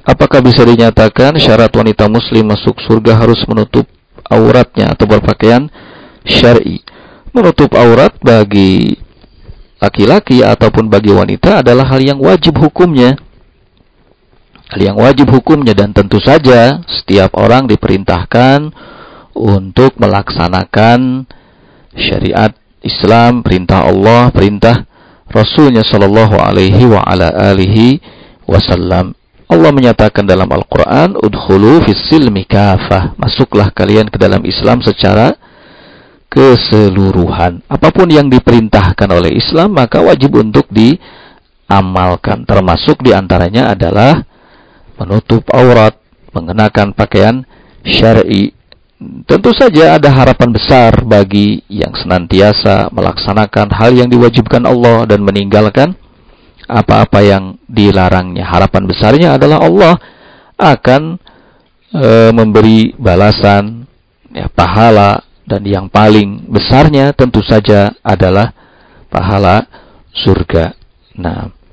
Apakah bisa dinyatakan syarat wanita muslim masuk surga harus menutup auratnya atau berpakaian syar'i? Menutup aurat bagi laki-laki ataupun bagi wanita adalah hal yang wajib hukumnya. Hal yang wajib hukumnya, dan tentu saja setiap orang diperintahkan untuk melaksanakan syariat Islam, perintah Allah, perintah Rasulnya sallallahu alaihi wa ala alihi wasallam. Allah menyatakan dalam Al-Quran, udkhulu fis silmi kafah, masuklah kalian ke dalam Islam secara keseluruhan. Apapun yang diperintahkan oleh Islam maka wajib untuk diamalkan. Termasuk diantaranya adalah menutup aurat, mengenakan pakaian syar'i. Tentu saja ada harapan besar bagi yang senantiasa melaksanakan hal yang diwajibkan Allah dan meninggalkan apa-apa yang dilarangnya. Harapan besarnya adalah Allah akan memberi balasan, pahala, dan yang paling besarnya tentu saja adalah pahala surga. Nah,